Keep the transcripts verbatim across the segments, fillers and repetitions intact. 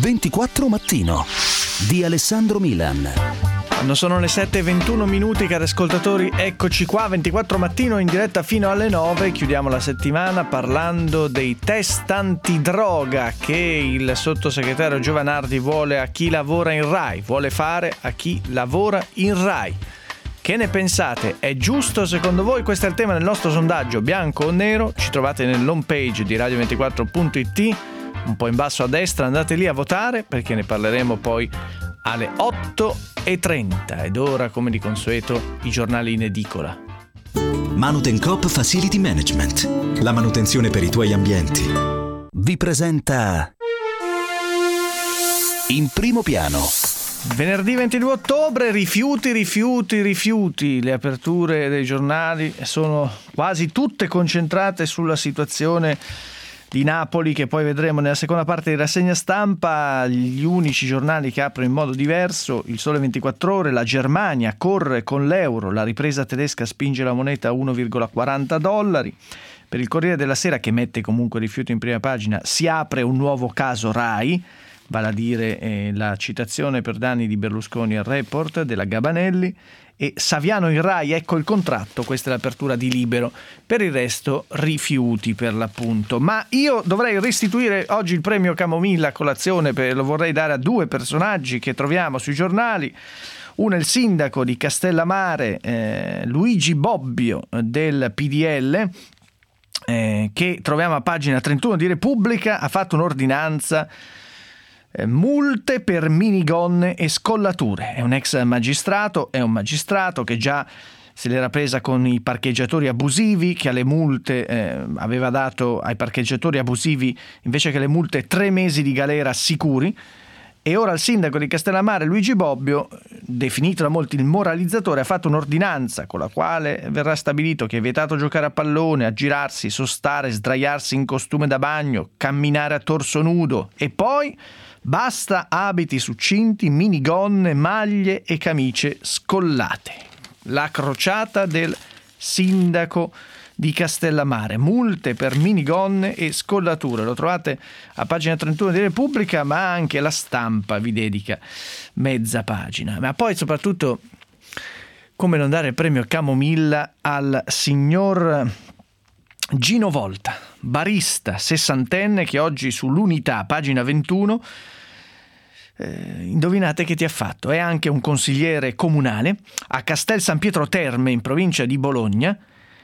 ventiquattro Mattino di Alessandro Milan. Quando sono le sette e ventuno minuti, cari ascoltatori, eccoci qua, ventiquattro Mattino in diretta fino alle nove. Chiudiamo la settimana parlando dei test antidroga che il sottosegretario Giovanardi vuole a chi lavora in Rai, vuole fare a chi lavora in Rai. Che ne pensate? È giusto secondo voi? Questo è il tema del nostro sondaggio bianco o nero. Ci trovate nell'home page di radio ventiquattro punto it, un po' in basso a destra, andate lì a votare perché ne parleremo poi alle otto e trenta. Ed ora, come di consueto, i giornali in edicola. Manutencoop Facility Management, la manutenzione per i tuoi ambienti, Vi presenta In primo piano. Venerdì ventidue ottobre, rifiuti, rifiuti, rifiuti. Le aperture dei giornali sono quasi tutte concentrate sulla situazione di Napoli, che poi vedremo nella seconda parte di rassegna stampa. Gli unici giornali che aprono in modo diverso: Il Sole ventiquattro Ore, la Germania corre con l'euro, la ripresa tedesca spinge la moneta a uno virgola quaranta dollari. Per il Corriere della Sera, che mette comunque rifiuti in prima pagina, si apre un nuovo caso Rai, vale a dire eh, la citazione per danni di Berlusconi al report della Gabanelli, e Saviano in Rai, ecco il contratto. Questa è l'apertura di Libero. Per il resto rifiuti, per l'appunto. Ma io dovrei restituire oggi il premio Camomilla a colazione, per, lo vorrei dare a due personaggi che troviamo sui giornali. Uno è il sindaco di Castellammare, eh, Luigi Bobbio del P D L, eh, che troviamo a pagina trentuno di Repubblica. Ha fatto un'ordinanza: multe per minigonne e scollature. È un ex magistrato, è un magistrato che già se l'era presa con i parcheggiatori abusivi, che alle multe eh, aveva dato ai parcheggiatori abusivi, invece che le multe, tre mesi di galera sicuri. E ora il sindaco di Castellammare, Luigi Bobbio, definito da molti il moralizzatore, ha fatto un'ordinanza con la quale verrà stabilito che è vietato giocare a pallone, aggirarsi, sostare, sdraiarsi in costume da bagno, camminare a torso nudo, e poi basta abiti succinti, minigonne, maglie e camicie scollate. La crociata del sindaco di Castellammare: multe per minigonne e scollature. Lo trovate a pagina trentuno di Repubblica, ma anche La Stampa vi dedica mezza pagina. Ma poi soprattutto, come non dare il premio Camomilla al signor Gino Volta, barista sessantenne, che oggi sull'Unità, pagina ventuno, eh, indovinate che ti ha fatto? È anche un consigliere comunale a Castel San Pietro Terme, in provincia di Bologna.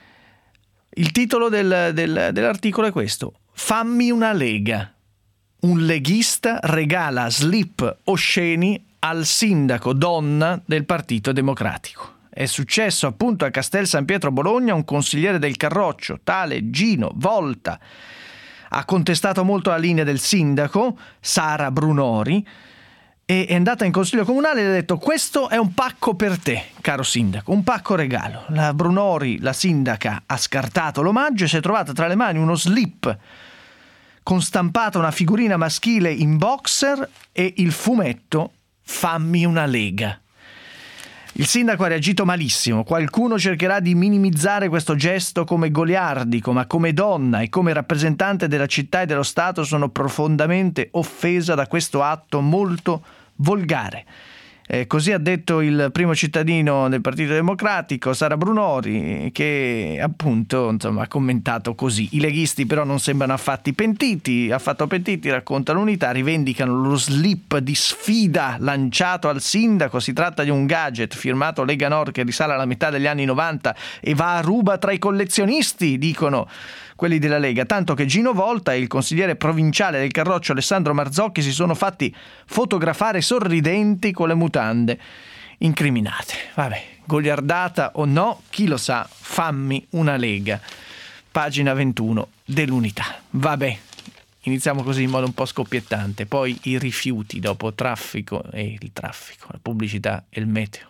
Il titolo del, del, dell'articolo è questo: fammi una lega. Un leghista regala slip osceni al sindaco donna del Partito Democratico. È successo appunto a Castel San Pietro Bologna. Un consigliere del Carroccio, tale Gino Volta, ha contestato molto la linea del sindaco Sara Brunori e è andata in consiglio comunale e ha detto: questo è un pacco per te, caro sindaco, un pacco regalo. La Brunori, la sindaca, ha scartato l'omaggio e si è trovata tra le mani uno slip con stampata una figurina maschile in boxer e il fumetto fammi una lega. Il sindaco ha reagito malissimo. Qualcuno cercherà di minimizzare questo gesto come goliardico, ma come donna e come rappresentante della città e dello Stato sono profondamente offesa da questo atto molto volgare. Eh, così ha detto il primo cittadino del Partito Democratico, Sara Brunori, che appunto insomma ha commentato così. I leghisti però non sembrano affatto pentiti, affatto pentiti, racconta l'Unità, rivendicano lo slip di sfida lanciato al sindaco. Si tratta di un gadget firmato Lega Nord che risale alla metà degli anni novanta e va a ruba tra i collezionisti, dicono quelli della Lega, tanto che Gino Volta e il consigliere provinciale del Carroccio Alessandro Marzocchi si sono fatti fotografare sorridenti con le mutande incriminate. Vabbè, goliardata o no, chi lo sa, fammi una lega. Pagina ventuno dell'Unità. Vabbè, iniziamo così in modo un po' scoppiettante, poi i rifiuti dopo traffico e il traffico, la pubblicità e il meteo.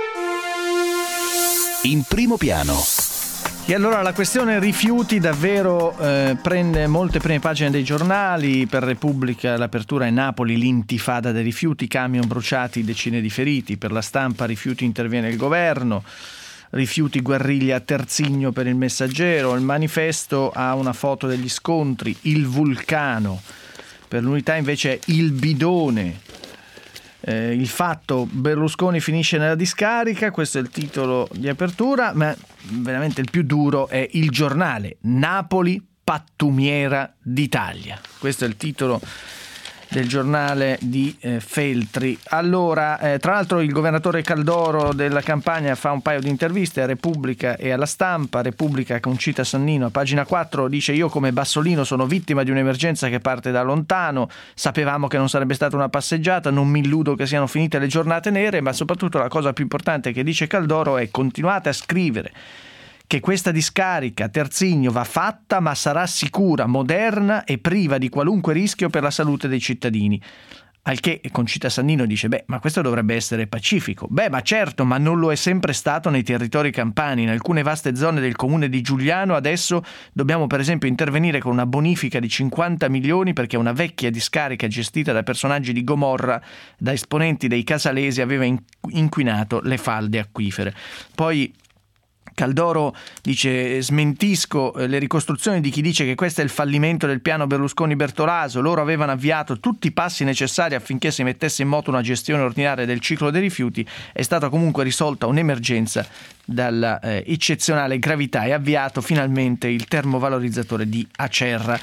In primo piano. E allora la questione rifiuti davvero eh, prende molte prime pagine dei giornali. Per Repubblica l'apertura è Napoli, l'intifada dei rifiuti, camion bruciati, decine di feriti. Per La Stampa rifiuti interviene il governo, rifiuti guerriglia a Terzigno per il Messaggero. Il Manifesto ha una foto degli scontri, il vulcano. per l'Unità invece è il bidone. Eh, il fatto: Berlusconi finisce nella discarica, questo è il titolo di apertura, ma veramente il più duro è Il Giornale, Napoli pattumiera d'Italia. Questo è il titolo del giornale di eh, Feltri. Allora, eh, tra l'altro il governatore Caldoro della Campania fa un paio di interviste a Repubblica e alla Stampa. Repubblica, con cita Sannino, a pagina quattro dice: io come Bassolino sono vittima di un'emergenza che parte da lontano, sapevamo che non sarebbe stata una passeggiata, non mi illudo che siano finite le giornate nere, ma soprattutto la cosa più importante che dice Caldoro è: continuate a scrivere che questa discarica Terzigno va fatta, ma sarà sicura, moderna e priva di qualunque rischio per la salute dei cittadini. Al che Concita Sannino dice: beh, ma questo dovrebbe essere pacifico. Beh, ma certo, ma non lo è sempre stato nei territori campani. In alcune vaste zone del comune di Giugliano adesso dobbiamo per esempio intervenire con una bonifica di cinquanta milioni perché una vecchia discarica gestita da personaggi di Gomorra, da esponenti dei casalesi, aveva inquinato le falde acquifere. Poi Caldoro dice: smentisco le ricostruzioni di chi dice che questo è il fallimento del piano Berlusconi-Bertolaso. Loro avevano avviato tutti i passi necessari affinché si mettesse in moto una gestione ordinaria del ciclo dei rifiuti. È stata comunque risolta un'emergenza dalla eh, eccezionale gravità e avviato finalmente il termovalorizzatore di Acerra.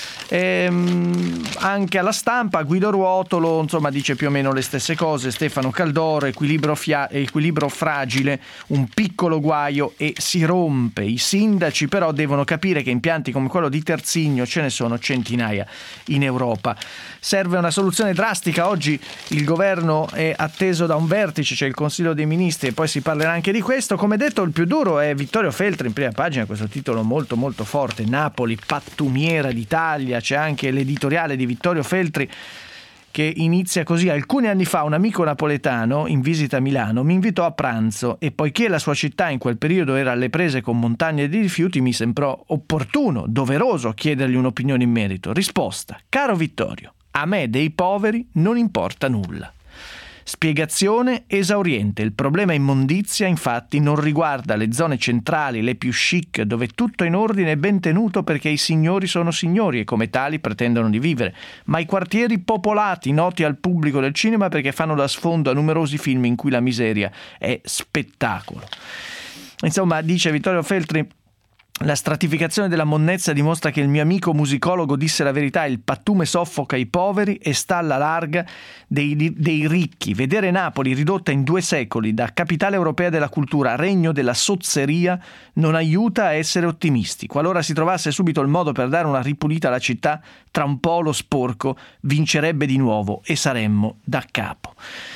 Ehm, anche alla Stampa Guido Ruotolo insomma dice più o meno le stesse cose. Stefano Caldoro: equilibrio, fia- equilibrio fragile, un piccolo guaio e si rompe. I sindaci però devono capire che impianti come quello di Terzigno ce ne sono centinaia in Europa. Serve una soluzione drastica. Oggi il governo è atteso da un vertice, c'è il Consiglio dei Ministri e poi si parlerà anche di questo. Come detto, il più duro è Vittorio Feltri in prima pagina, questo titolo molto molto forte: Napoli pattumiera d'Italia. C'è anche l'editoriale di Vittorio Feltri che inizia così: alcuni anni fa un amico napoletano in visita a Milano mi invitò a pranzo e poiché la sua città in quel periodo era alle prese con montagne di rifiuti mi sembrò opportuno, doveroso chiedergli un'opinione in merito. Risposta: caro Vittorio, a me dei poveri non importa nulla. Spiegazione esauriente: il problema immondizia infatti non riguarda le zone centrali, le più chic, dove tutto è in ordine e ben tenuto perché i signori sono signori e come tali pretendono di vivere, ma i quartieri popolati, noti al pubblico del cinema perché fanno da sfondo a numerosi film in cui la miseria è spettacolo. Insomma, dice Vittorio Feltri, la stratificazione della monnezza dimostra che il mio amico musicologo disse la verità: il pattume soffoca i poveri e sta alla larga dei, dei ricchi. Vedere Napoli ridotta in due secoli da capitale europea della cultura a regno della sozzeria non aiuta a essere ottimisti. Qualora si trovasse subito il modo per dare una ripulita alla città, tra un po' lo sporco vincerebbe di nuovo e saremmo da capo.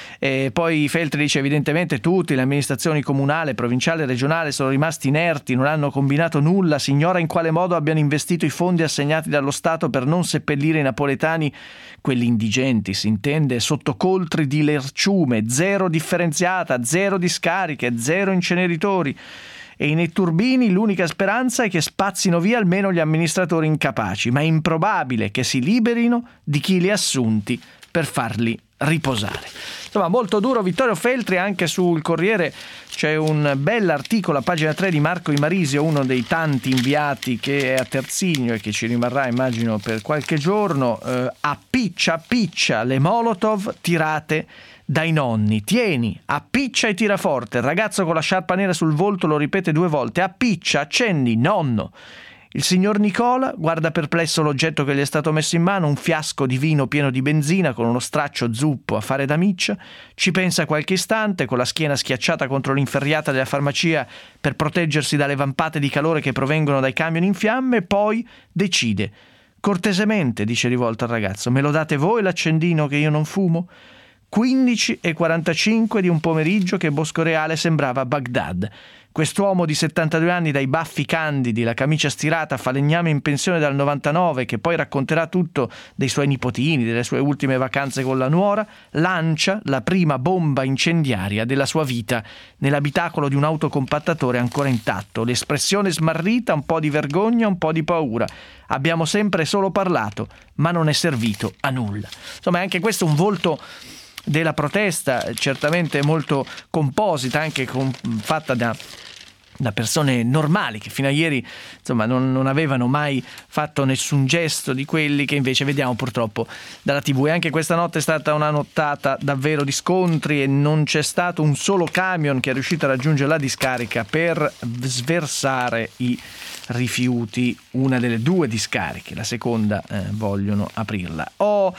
E poi Feltri dice: evidentemente tutti, le amministrazioni comunale, provinciale e regionale sono rimasti inerti, non hanno combinato nulla, si ignora in quale modo abbiano investito i fondi assegnati dallo Stato per non seppellire i napoletani, quelli indigenti si intende, sotto coltri di lerciume, zero differenziata, zero discariche, zero inceneritori. E i netturbini l'unica speranza è che spazzino via almeno gli amministratori incapaci, ma è improbabile che si liberino di chi li ha assunti per farli riposare. Insomma, molto duro Vittorio Feltri. Anche sul Corriere c'è un bell'articolo a pagina tre di Marco Imarisio, uno dei tanti inviati che è a Terzigno e che ci rimarrà immagino per qualche giorno. eh, appiccia appiccia le molotov tirate dai nonni. Tieni, appiccia e tira forte. Il ragazzo con la sciarpa nera sul volto lo ripete due volte: appiccia, accendi, nonno. Il signor Nicola guarda perplesso l'oggetto che gli è stato messo in mano, un fiasco di vino pieno di benzina con uno straccio zuppo a fare da miccia. Ci pensa qualche istante, con la schiena schiacciata contro l'inferriata della farmacia per proteggersi dalle vampate di calore che provengono dai camion in fiamme, poi decide. Cortesemente, dice rivolto al ragazzo, me lo date voi l'accendino che io non fumo? quindici e quarantacinque di un pomeriggio che Boscoreale sembrava Baghdad. Quest'uomo di settantadue anni, dai baffi candidi, la camicia stirata, falegname in pensione dal novantanove, che poi racconterà tutto dei suoi nipotini, delle sue ultime vacanze con la nuora, lancia la prima bomba incendiaria della sua vita nell'abitacolo di un autocompattatore ancora intatto. L'espressione smarrita, un po' di vergogna, un po' di paura. Abbiamo sempre solo parlato, ma non è servito a nulla. Insomma, anche questo è un volto della protesta, certamente molto composita, anche con, fatta da da persone normali che fino a ieri insomma non, non avevano mai fatto nessun gesto di quelli che invece vediamo purtroppo dalla tivù. E anche questa notte è stata una nottata davvero di scontri e non c'è stato un solo camion che è riuscito a raggiungere la discarica per sversare i rifiuti, una delle due discariche, la seconda eh, vogliono aprirla. Ho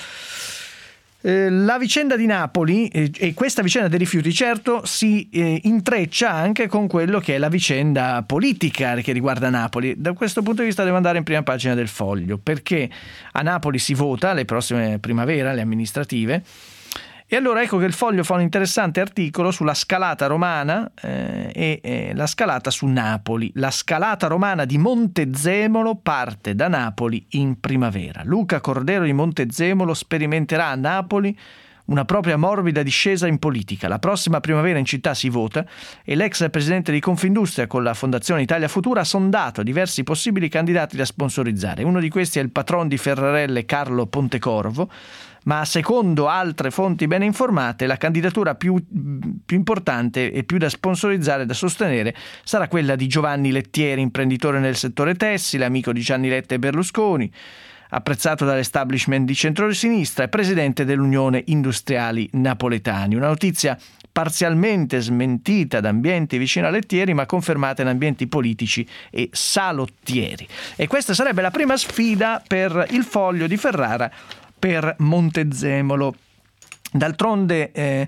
La vicenda di Napoli eh, e questa vicenda dei rifiuti certo si eh, intreccia anche con quello che è la vicenda politica che riguarda Napoli. Da questo punto di vista devo andare in prima pagina del Foglio, perché a Napoli si vota le prossime primavera, le amministrative, e allora ecco che il Foglio fa un interessante articolo sulla scalata romana eh, e eh, la scalata su Napoli. La scalata romana di Montezemolo parte da Napoli in primavera. Luca Cordero di Montezemolo sperimenterà a Napoli una propria morbida discesa in politica. La prossima primavera in città si vota e l'ex presidente di Confindustria con la Fondazione Italia Futura ha sondato diversi possibili candidati da sponsorizzare. Uno di questi è il patron di Ferrarelle Carlo Pontecorvo, ma secondo altre fonti ben informate la candidatura più, più importante e più da sponsorizzare e da sostenere sarà quella di Giovanni Lettieri, imprenditore nel settore tessile, amico di Gianni Letta e Berlusconi, apprezzato dall'establishment di centrosinistra e presidente dell'Unione Industriali Napoletani. Una notizia parzialmente smentita da ambienti vicino a Lettieri, ma confermata in ambienti politici e salottieri. E questa sarebbe la prima sfida per il Foglio di Ferrara per Montezemolo. D'altronde eh,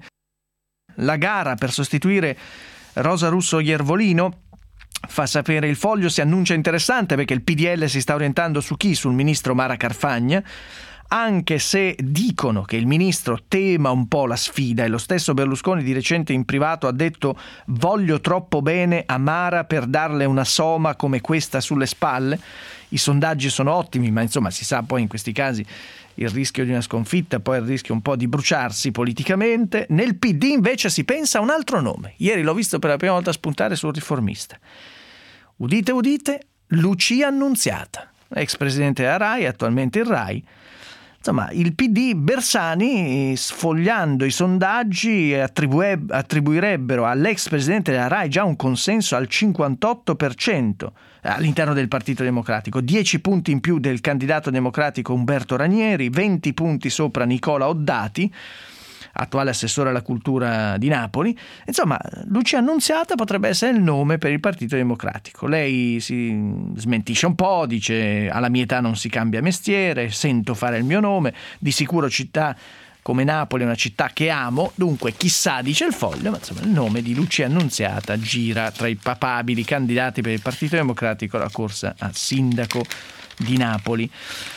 la gara per sostituire Rosa Russo Iervolino, fa sapere il Foglio, si annuncia interessante perché il P D L si sta orientando su chi? Sul ministro Mara Carfagna, anche se dicono che il ministro tema un po' la sfida, e lo stesso Berlusconi di recente in privato ha detto: voglio troppo bene a Mara per darle una soma come questa sulle spalle. I sondaggi sono ottimi, ma insomma si sa poi in questi casi il rischio di una sconfitta, poi il rischio un po' di bruciarsi politicamente. Nel P D invece si pensa a un altro nome. Ieri l'ho visto per la prima volta spuntare sul Riformista. Udite, udite, Lucia Annunziata, ex presidente della RAI, attualmente in RAI. Insomma, il P D, Bersani, sfogliando i sondaggi, attribue, attribuirebbero all'ex presidente della RAI già un consenso al cinquantotto per cento all'interno del Partito Democratico, dieci punti in più del candidato democratico Umberto Ranieri, venti punti sopra Nicola Oddati, attuale assessore alla cultura di Napoli. Insomma, Lucia Annunziata potrebbe essere il nome per il Partito Democratico. Lei si smentisce un po', dice: alla mia età non si cambia mestiere, sento fare il mio nome, di sicuro città come Napoli è una città che amo, dunque chissà, dice il Foglio, ma insomma il nome di Lucia Annunziata gira tra i papabili candidati per il Partito Democratico alla corsa a sindaco di Napoli.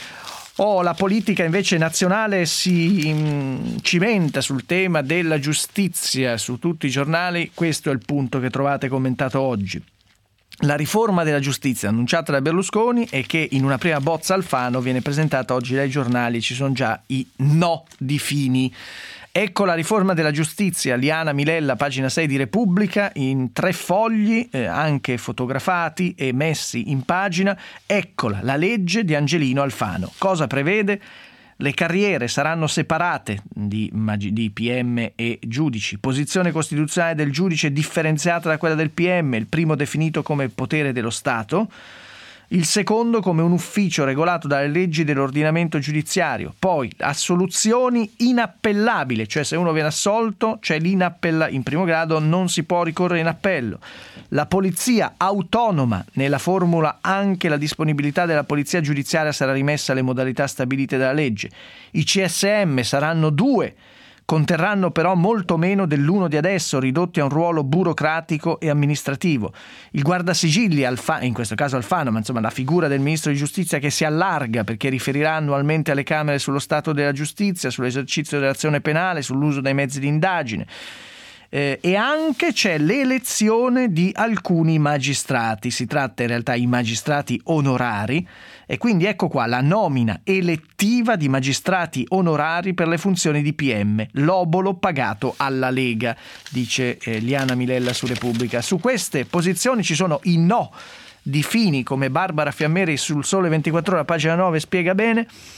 Oh, la politica invece nazionale si mh, cimenta sul tema della giustizia su tutti i giornali. Questo è il punto che trovate commentato oggi. La riforma della giustizia annunciata da Berlusconi e che in una prima bozza Alfano viene presentata oggi dai giornali. Ci sono già i no di Fini. Ecco la riforma della giustizia, Liana Milella, pagina sei di Repubblica, in tre fogli, eh, anche fotografati e messi in pagina. Eccola, la legge di Angelino Alfano. Cosa prevede? Le carriere saranno separate di, di P M e giudici. Posizione costituzionale del giudice differenziata da quella del P M, il primo definito come potere dello Stato, il secondo come un ufficio regolato dalle leggi dell'ordinamento giudiziario. Poi assoluzioni inappellabili, cioè se uno viene assolto c'è l'inappella in primo grado, non si può ricorrere in appello. La polizia autonoma, nella formula anche la disponibilità della polizia giudiziaria sarà rimessa alle modalità stabilite dalla legge. I C S M saranno due, conterranno però molto meno dell'uno di adesso, ridotti a un ruolo burocratico e amministrativo. Il guardasigilli, Alfa, in questo caso Alfano, ma insomma la figura del ministro di giustizia che si allarga perché riferirà annualmente alle Camere sullo stato della giustizia, sull'esercizio dell'azione penale, sull'uso dei mezzi di indagine. Eh, e anche c'è l'elezione di alcuni magistrati. Si tratta in realtà di magistrati onorari, e quindi ecco qua la nomina elettiva di magistrati onorari per le funzioni di P M, l'obolo pagato alla Lega, dice eh, Liana Milella su Repubblica. Su queste posizioni ci sono i no di Fini, come Barbara Fiammeri sul Sole ventiquattro Ore, pagina nove, spiega bene.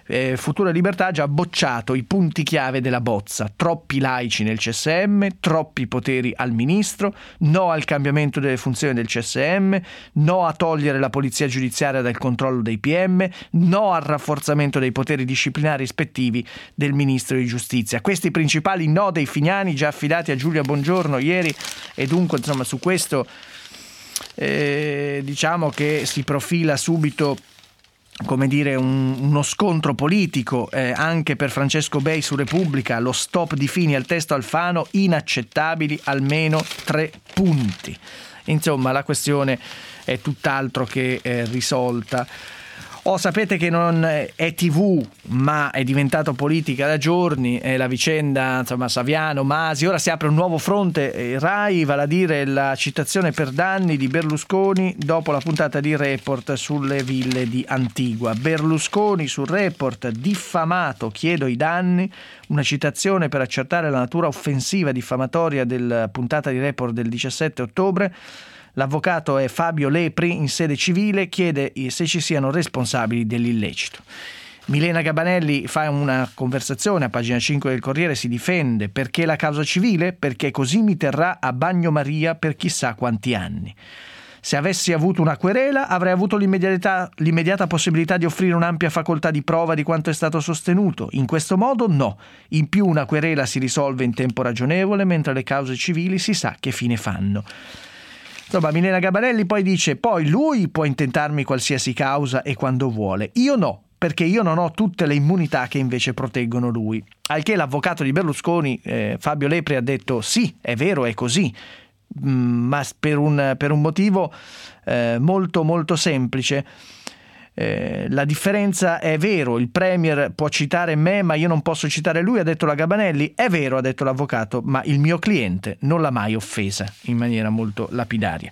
Eh, Futuro e Libertà ha già bocciato i punti chiave della bozza: troppi laici nel C S M, troppi poteri al ministro, no al cambiamento delle funzioni del C S M, no a togliere la polizia giudiziaria dal controllo dei P M, no al rafforzamento dei poteri disciplinari ispettivi del ministro di giustizia. Questi i principali no dei Fignani, già affidati a Giulia Bongiorno ieri, e dunque insomma su questo eh, diciamo che si profila subito, come dire, un, uno scontro politico eh, anche per Francesco Bei su Repubblica. Lo stop di Fini al testo Alfano, inaccettabili almeno tre punti. Insomma, la questione è tutt'altro che eh, risolta. Oh, sapete che non è tivù, ma è diventato politica da giorni, è la vicenda, insomma, Saviano, Masi. Ora si apre un nuovo fronte eh, Rai, vale a dire la citazione per danni di Berlusconi dopo la puntata di Report sulle ville di Antigua. Berlusconi sul Report, diffamato, chiedo i danni, una citazione per accertare la natura offensiva diffamatoria della puntata di Report del diciassette ottobre. L'avvocato è Fabio Lepri, in sede civile chiede se ci siano responsabili dell'illecito. Milena Gabanelli fa una conversazione a pagina cinque del Corriere, si difende: perché la causa civile? Perché così mi terrà a bagnomaria per chissà quanti anni. Se avessi avuto una querela avrei avuto l'immediata, l'immediata possibilità di offrire un'ampia facoltà di prova di quanto è stato sostenuto. In questo modo no. In più una querela si risolve in tempo ragionevole, mentre le cause civili si sa che fine fanno. Insomma, Milena Gabanelli poi dice: poi lui può intentarmi qualsiasi causa e quando vuole, io no, perché io non ho tutte le immunità che invece proteggono lui. Al che l'avvocato di Berlusconi, eh, Fabio Lepri, ha detto: sì, è vero, è così, mm, ma per un, per un motivo eh, molto molto semplice. Eh, la differenza è vero, il premier può citare me ma io non posso citare lui, ha detto la Gabanelli. È vero, ha detto l'avvocato, ma il mio cliente non l'ha mai offesa, in maniera molto lapidaria.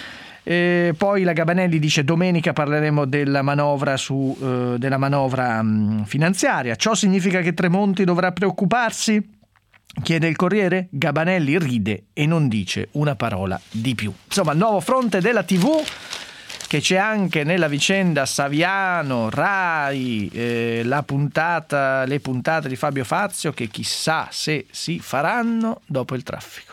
E poi la Gabanelli dice: domenica parleremo della manovra su eh, della manovra mh, finanziaria. Ciò significa che Tremonti dovrà preoccuparsi? Chiede il Corriere. Gabanelli ride e non dice una parola di più. Insomma, nuovo fronte della tivù, che c'è anche nella vicenda Saviano, Rai, eh, la puntata, le puntate di Fabio Fazio, che chissà se si faranno dopo il traffico.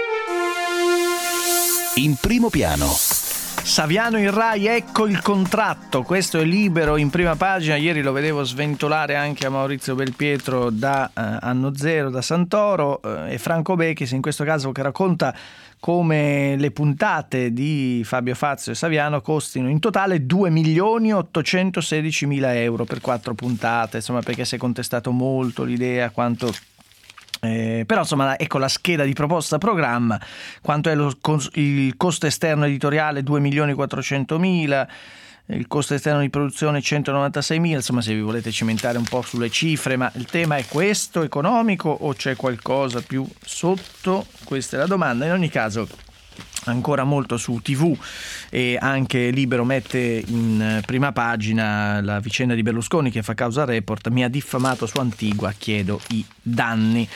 In primo piano. Saviano in Rai, ecco il contratto. Questo è Libero in prima pagina. Ieri lo vedevo sventolare anche a Maurizio Belpietro da eh, Anno Zero, da Santoro, eh, e Franco Bechis in questo caso, che racconta come le puntate di Fabio Fazio e Saviano costino in totale due milioni ottocentosedicimila euro per quattro puntate, insomma, perché si è contestato molto l'idea quanto Eh, però insomma, ecco la scheda di proposta programma: quanto è lo, il costo esterno editoriale due milioni quattrocentomila, il costo esterno di produzione centonovantaseimila. Insomma, se vi volete cimentare un po' sulle cifre, ma il tema è questo, economico, o c'è qualcosa più sotto? Questa è la domanda. In ogni caso, ancora molto su tivù, e anche Libero mette in prima pagina la vicenda di Berlusconi che fa causa al Report: mi ha diffamato su Antigua, chiedo i danni.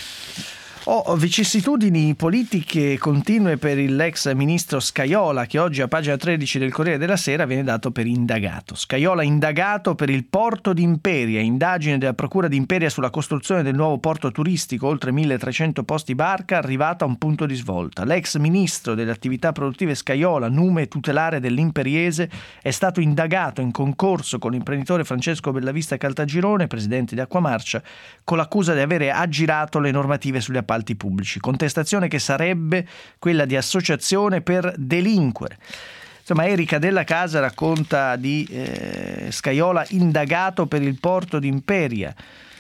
Oh, vicissitudini politiche continue per l'ex ministro Scajola, che oggi a pagina tredici del Corriere della Sera viene dato per indagato. Scajola indagato per il porto di Imperia, indagine della procura di Imperia sulla costruzione del nuovo porto turistico, oltre milletrecento posti barca, arrivata a un punto di svolta. L'ex ministro delle attività produttive Scajola, nume tutelare dell'Imperiese, è stato indagato in concorso con l'imprenditore Francesco Bellavista Caltagirone, presidente di Acquamarcia, con l'accusa di avere aggirato le normative sugli appalti pubblici, contestazione che sarebbe quella di associazione per delinquere. Insomma, Erika Della Casa racconta di eh, Scajola indagato per il porto di Imperia.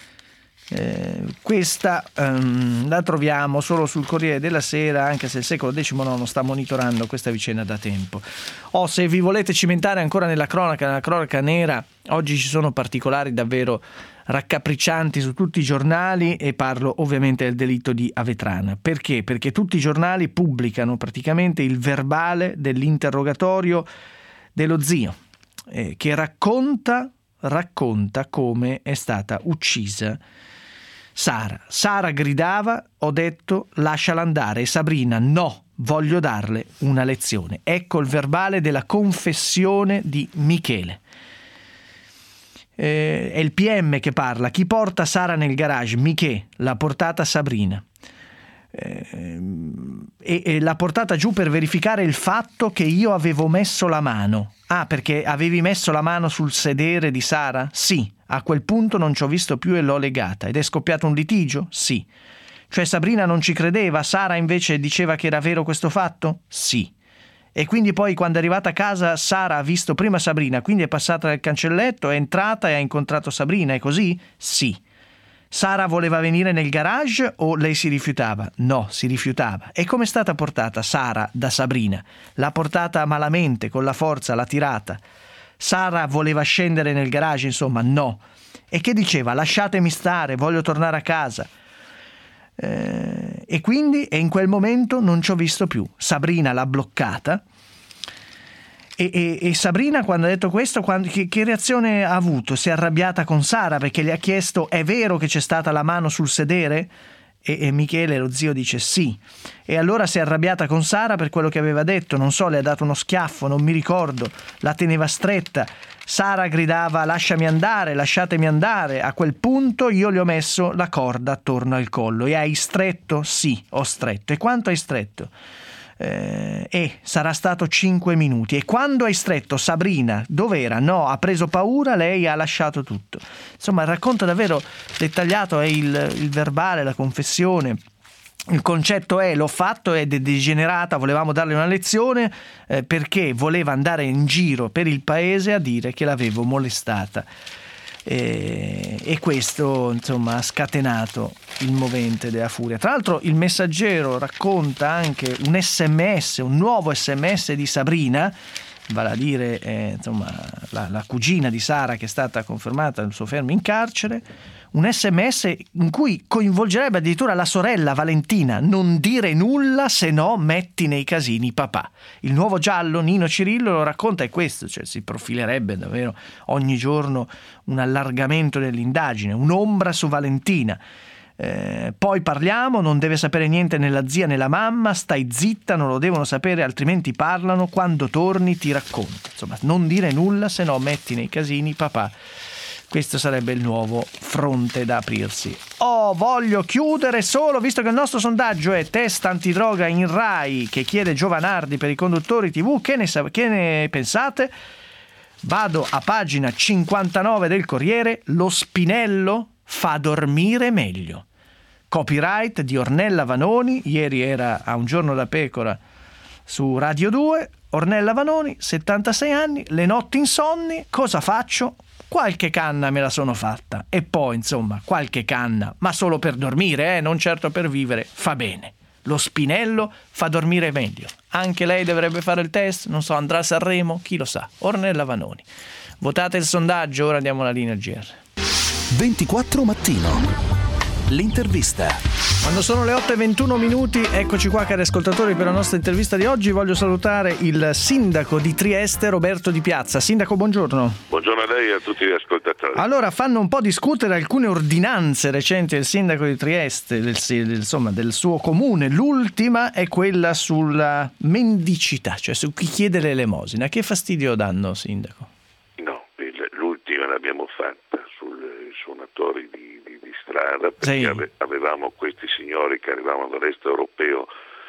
Eh, questa um, la troviamo solo sul Corriere della Sera, anche se il Secolo diciannove sta monitorando questa vicenda da tempo. O se vi volete cimentare ancora nella cronaca, nella cronaca nera, oggi ci sono particolari davvero raccapriccianti su tutti i giornali, e parlo ovviamente del delitto di Avetrana. Perché? Perché tutti i giornali pubblicano praticamente il verbale dell'interrogatorio dello zio, eh, che racconta, racconta come è stata uccisa Sara. Sara gridava: ho detto lasciala andare, e Sabrina: no, voglio darle una lezione. Ecco il verbale della confessione di Michele. Eh, è il P M che parla. Chi porta Sara nel garage? Michè, l'ha portata Sabrina. Eh, e, e l'ha portata giù per verificare il fatto che io avevo messo la mano. Ah, perché avevi messo la mano sul sedere di Sara? Sì. A quel punto non ci ho visto più e l'ho legata. Ed è scoppiato un litigio? Sì. Cioè Sabrina non ci credeva, Sara invece diceva che era vero questo fatto? Sì. E quindi poi quando è arrivata a casa Sara ha visto prima Sabrina, quindi è passata dal cancelletto, è entrata e ha incontrato Sabrina, è così? Sì. Sara voleva venire nel garage o lei si rifiutava? No, si rifiutava. E come è stata portata Sara da Sabrina? L'ha portata malamente, con la forza, l'ha tirata. Sara voleva scendere nel garage, insomma, no. E che diceva? Lasciatemi stare, voglio tornare a casa. Eh, e quindi e in quel momento non ci ho visto più. Sabrina l'ha bloccata e, e, e Sabrina quando ha detto questo quando, che, che reazione ha avuto? Si è arrabbiata con Sara perché le ha chiesto: è vero che c'è stata la mano sul sedere? E, e Michele, lo zio, dice sì. E allora si è arrabbiata con Sara per quello che aveva detto, non so, le ha dato uno schiaffo, non mi ricordo, la teneva stretta. Sara gridava: lasciami andare, lasciatemi andare. A quel punto io le ho messo la corda attorno al collo. E hai stretto? Sì, ho stretto. E quanto hai stretto? Eh, eh, sarà stato cinque minuti. E quando hai stretto, Sabrina dov'era? No, ha preso paura, lei ha lasciato tutto. Insomma, il racconto davvero dettagliato, è il, il verbale, la confessione. Il concetto è: l'ho fatto, è degenerata, volevamo darle una lezione eh, perché voleva andare in giro per il paese a dire che l'avevo molestata. E, e questo insomma ha scatenato il movente della furia. Tra l'altro il Messaggero racconta anche un sms, un nuovo sms di Sabrina, vale a dire eh, insomma la, la cugina di Sara che è stata confermata il suo fermo in carcere. Un sms in cui coinvolgerebbe addirittura la sorella Valentina: non dire nulla, se no metti nei casini papà. Il nuovo giallo Nino Cirillo lo racconta, è questo, cioè si profilerebbe davvero ogni giorno un allargamento dell'indagine, un'ombra su Valentina. Eh, poi parliamo, non deve sapere niente né la zia né la mamma, stai zitta, non lo devono sapere altrimenti parlano, quando torni ti racconto. Insomma, non dire nulla, se no metti nei casini papà. Questo sarebbe il nuovo fronte da aprirsi. Oh, voglio chiudere solo, visto che il nostro sondaggio è test antidroga in Rai, che chiede Giovanardi per i conduttori tivù, che ne, che ne pensate? Vado a pagina cinquantanove del Corriere: lo spinello fa dormire meglio. Copyright di Ornella Vanoni, ieri era a Un giorno da pecora su Radio due. Ornella Vanoni, settantasei anni, le notti insonni, cosa faccio? Qualche canna me la sono fatta, e poi insomma qualche canna, ma solo per dormire, eh, non certo per vivere, fa bene. Lo spinello fa dormire meglio. Anche lei dovrebbe fare il test, non so, andrà a Sanremo, chi lo sa. Ornella Vanoni. Votate il sondaggio, ora diamo la linea al G R. ventiquattro mattino. L'intervista. Quando sono le otto e ventuno minuti, eccoci qua cari ascoltatori per la nostra intervista di oggi. Voglio salutare il sindaco di Trieste, Roberto Di Piazza. Sindaco, buongiorno. Buongiorno a lei e a tutti gli ascoltatori. Allora, fanno un po' discutere alcune ordinanze recenti del sindaco di Trieste, del, del, insomma, del suo comune. L'ultima è quella sulla mendicità, cioè su chi chiede l'elemosina. Che fastidio danno, sindaco? No, l'ultima l'abbiamo fatta sui suonatori di strada, perché sì. avevamo questi signori che arrivavano dall'est europeo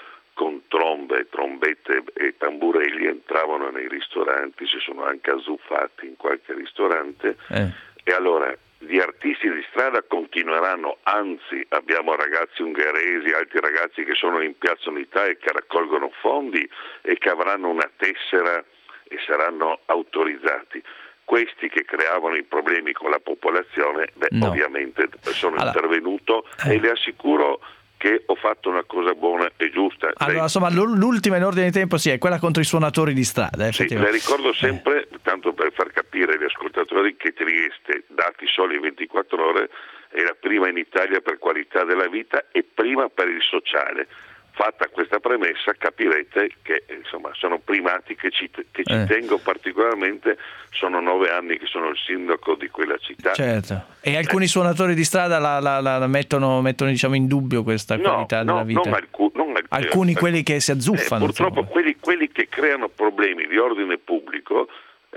con trombe, trombette e tamburelli, entravano nei ristoranti, si sono anche azzuffati in qualche ristorante eh. e allora gli artisti di strada continueranno, anzi abbiamo ragazzi ungheresi, altri ragazzi che sono in Piazza Unità e che raccolgono fondi e che avranno una tessera e saranno autorizzati. Questi che creavano i problemi con la popolazione, beh, no. ovviamente sono allora, intervenuto eh. e le assicuro che ho fatto una cosa buona e giusta. Allora, lei... insomma, l'ultima in ordine di tempo sì, è quella contro i suonatori di strada. Sì, le ricordo sempre, eh. tanto per far capire agli ascoltatori, che Trieste, dati soli ventiquattro ore, è la prima in Italia per qualità della vita e prima per il sociale. Fatta questa premessa capirete che insomma sono primati che ci, che ci eh. tengo particolarmente, sono nove anni che sono il sindaco di quella città. Certo. E alcuni eh. suonatori di strada la, la, la mettono, mettono diciamo in dubbio questa no, qualità no, della vita? Non alcu- non alc- alcuni eh, quelli che si azzuffano. Eh, purtroppo quelli, quelli che creano problemi di ordine pubblico, eh,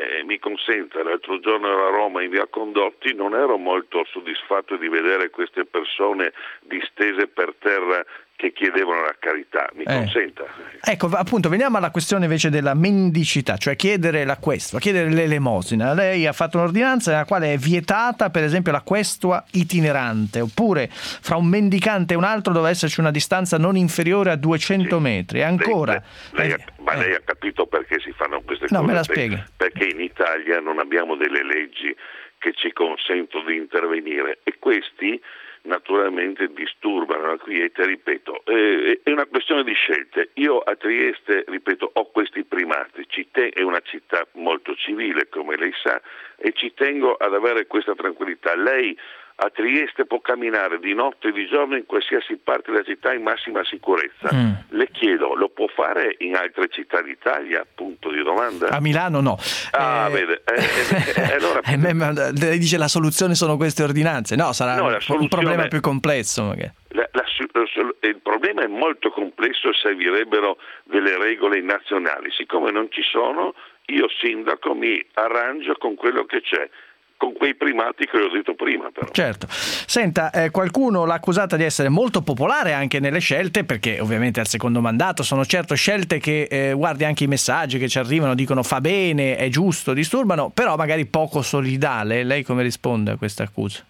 eh, mi consenta, l'altro giorno ero a Roma in via Condotti, non ero molto soddisfatto di vedere queste persone distese per terra che chiedevano la carità, mi eh. consenta. Ecco, appunto, veniamo alla questione invece della mendicità, cioè chiedere la questua, chiedere l'elemosina. Lei ha fatto un'ordinanza nella quale è vietata, per esempio, la questua itinerante, oppure fra un mendicante e un altro deve esserci una distanza non inferiore a duecento sì. metri. E ancora... Lei, lei, lei, ha, ma eh. lei ha capito perché si fanno queste no, cose? Me la spieghi. Perché in Italia non abbiamo delle leggi che ci consentono di intervenire e questi naturalmente disturbano la quiete, ripeto, eh, è una questione di scelte. Io a Trieste, ripeto, ho questi primati, Città è una città molto civile, come lei sa, e ci tengo ad avere questa tranquillità. Lei a Trieste può camminare di notte e di giorno in qualsiasi parte della città in massima sicurezza. Mm. Le chiedo, lo può fare in altre città d'Italia? Punto di domanda. A Milano no. Ah, eh... vede. Eh, eh, allora... Lei dice la soluzione sono queste ordinanze. No, sarà no, un, soluzione... un problema più complesso. Magari. La, la, il problema è molto complesso, servirebbero delle regole nazionali. Siccome non ci sono, io sindaco mi arrangio con quello che c'è, con quei primati che ho detto prima, però. Certo. Senta, eh, qualcuno l'ha accusata di essere molto popolare anche nelle scelte, perché ovviamente al secondo mandato sono certo scelte che, eh, guardi anche i messaggi che ci arrivano, dicono fa bene, è giusto, disturbano, però magari poco solidale. Lei come risponde a questa accusa?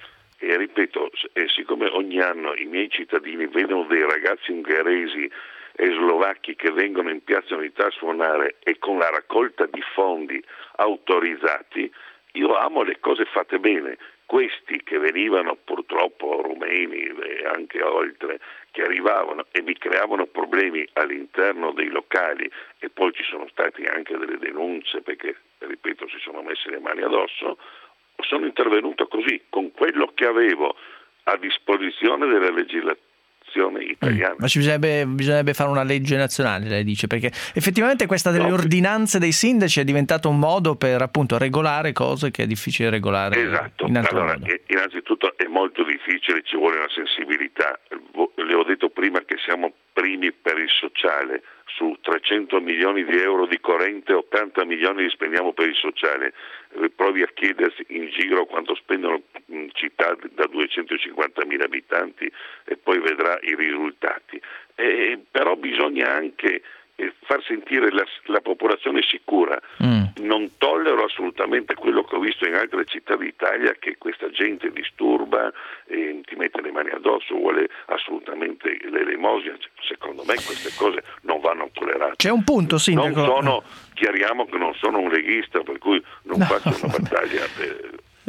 E ripeto, eh, siccome ogni anno i miei cittadini vedono dei ragazzi ungheresi e slovacchi che vengono in Piazza Unità a suonare e con la raccolta di fondi autorizzati, io amo le cose fatte bene. Questi che venivano purtroppo rumeni e anche oltre, che arrivavano e mi creavano problemi all'interno dei locali e poi ci sono state anche delle denunce perché, ripeto, si sono messe le mani addosso, sono intervenuto così, con quello che avevo a disposizione della legislazione italiana. Mm, ma ci bisognerebbe, bisognerebbe fare una legge nazionale, lei dice, perché effettivamente questa delle no, ordinanze dei sindaci è diventato un modo per appunto regolare cose che è difficile regolare. Esatto. In altro allora, modo. Innanzitutto è molto difficile, ci vuole una sensibilità. Le ho detto prima che siamo primi per il sociale, su trecento milioni di euro di corrente, ottanta milioni li spendiamo per il sociale. Provi a chiedersi in giro quanto spendono in città da duecentocinquantamila abitanti e poi vedrà i risultati. E, però bisogna anche far sentire la, la popolazione sicura. Mm. Non tollero assolutamente quello che ho visto in altre città d'Italia, che questa gente disturba, e ti mette le mani addosso, vuole assolutamente l'elemosina. Secondo me queste cose non vanno tollerate. C'è un punto, sindaco. Non sono, chiariamo che non sono un leghista, per cui non no. faccio una battaglia per...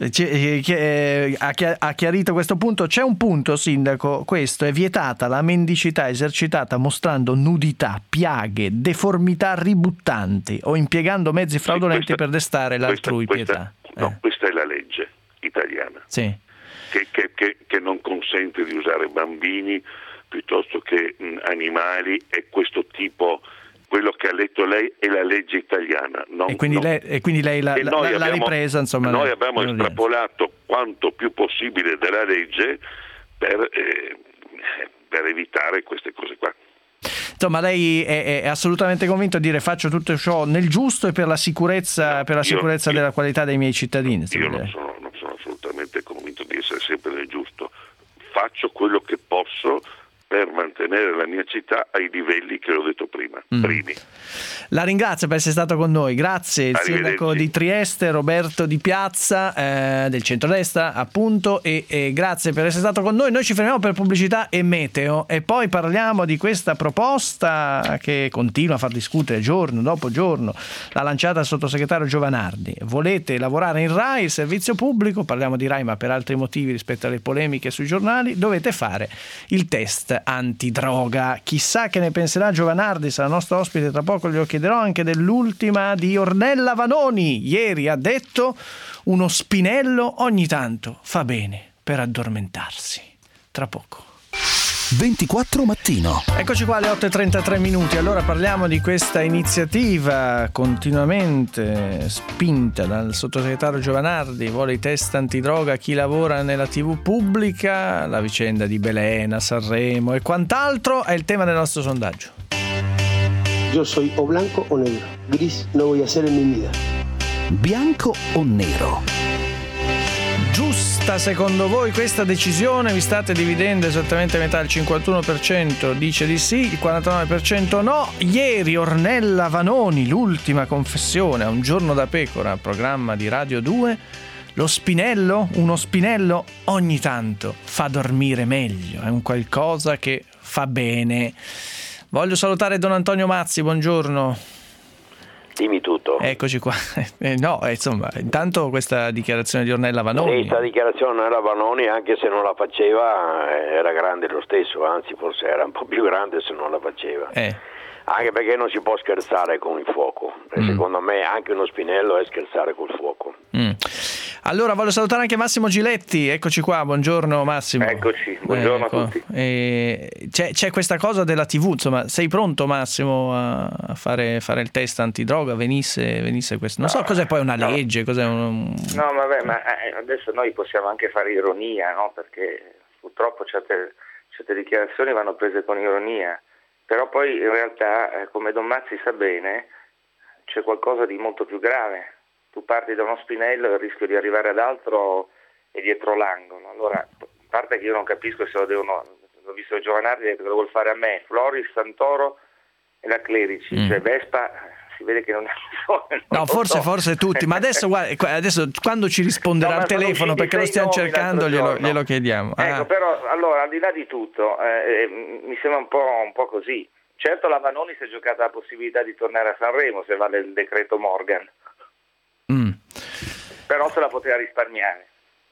Ha chiarito questo punto. C'è un punto, sindaco, questo: è vietata la mendicità esercitata mostrando nudità, piaghe, deformità ributtanti o impiegando mezzi fraudolenti sì, questa, per destare l'altrui questa, pietà. No, eh. questa è la legge italiana sì. che, che, che, che non consente di usare bambini piuttosto che mh, animali e questo tipo. Quello che ha letto lei è la legge italiana. Non, e, quindi non. lei, e quindi lei l'ha, l'ha, abbiamo, l'ha ripresa, insomma. Noi abbiamo estrapolato quanto più possibile della legge per, eh, per evitare queste cose qua. Insomma, lei è, è assolutamente convinto a dire faccio tutto ciò nel giusto e per la sicurezza, no, per la sicurezza io, della io, qualità dei miei cittadini. Io non sono, non sono assolutamente convinto di essere sempre nel giusto. Faccio quello che posso per mantenere la mia città ai livelli che ho detto prima, mm. primi. La ringrazio per essere stato con noi, grazie. Il sindaco di Trieste, Roberto Di Piazza, eh, del centrodestra appunto, e, e grazie per essere stato con noi. Noi ci fermiamo per pubblicità e meteo e poi parliamo di questa proposta che continua a far discutere giorno dopo giorno, l'ha lanciata il sottosegretario Giovanardi. Volete lavorare in Rai, il servizio pubblico, parliamo di Rai ma per altri motivi rispetto alle polemiche sui giornali, dovete fare il test antidroga. Chissà che ne penserà Giovanardi, sarà nostro ospite tra poco, glielo chiederò, anche dell'ultima di Ornella Vanoni. Ieri ha detto: uno spinello ogni tanto fa bene per addormentarsi. Tra poco. ventiquattro mattino. Eccoci qua alle otto e trentatré minuti. Allora parliamo di questa iniziativa continuamente spinta dal sottosegretario Giovanardi. Vuole i test antidroga a chi lavora nella tivù pubblica, la vicenda di Belena, Sanremo e quant'altro è il tema del nostro sondaggio. Yo soy o blanco o negro. Gris no voy a ser en mi vida. bianco o nero? Giusta secondo voi questa decisione? Vi state dividendo esattamente a metà, il cinquantuno per cento dice di sì, il quarantanove per cento no. Ieri Ornella Vanoni, l'ultima confessione a Un giorno da pecora, programma di Radio due. Lo spinello, uno spinello ogni tanto fa dormire meglio, è un qualcosa che fa bene. Voglio salutare Don Antonio Mazzi, buongiorno. Dimmi tutto. Eccoci qua. Eh, no, eh, insomma, intanto questa dichiarazione di Ornella Vanoni. Questa dichiarazione di Ornella Vanoni, anche se non la faceva, era grande lo stesso, anzi forse era un po' più grande se non la faceva. Eh. Anche perché non si può scherzare con il fuoco. E mm. secondo me anche uno spinello è scherzare col fuoco. Mm. Allora voglio salutare anche Massimo Giletti, eccoci qua, buongiorno Massimo. Eccoci, buongiorno ecco. a tutti. E c'è, c'è questa cosa della tivù, insomma, sei pronto Massimo a fare, fare il test antidroga? Venisse, venisse questo? Non no, so cos'è poi una no. legge, cos'è un... No, vabbè, ma adesso noi possiamo anche fare ironia, no? Perché purtroppo certe, certe dichiarazioni vanno prese con ironia, però poi in realtà, come Don Mazzi sa bene, c'è qualcosa di molto più grave. Tu parti da uno spinello e il rischio di arrivare ad altro è dietro l'angolo. Allora, a parte che io non capisco se lo devono, l'ho visto Giovanardi che lo vuol fare a me, Floris, Santoro e la Clerici, mm. cioè Vespa si vede che non è no, forse so. forse tutti, ma adesso guarda, adesso quando ci risponderà no, al telefono perché lo stiamo cercando glielo, glielo chiediamo. Ecco, ah. però allora al di là di tutto eh, mi sembra un po', un po' così. Certo la Vanoni si è giocata la possibilità di tornare a Sanremo se vale il decreto Morgan. Mm. Però se la poteva risparmiare.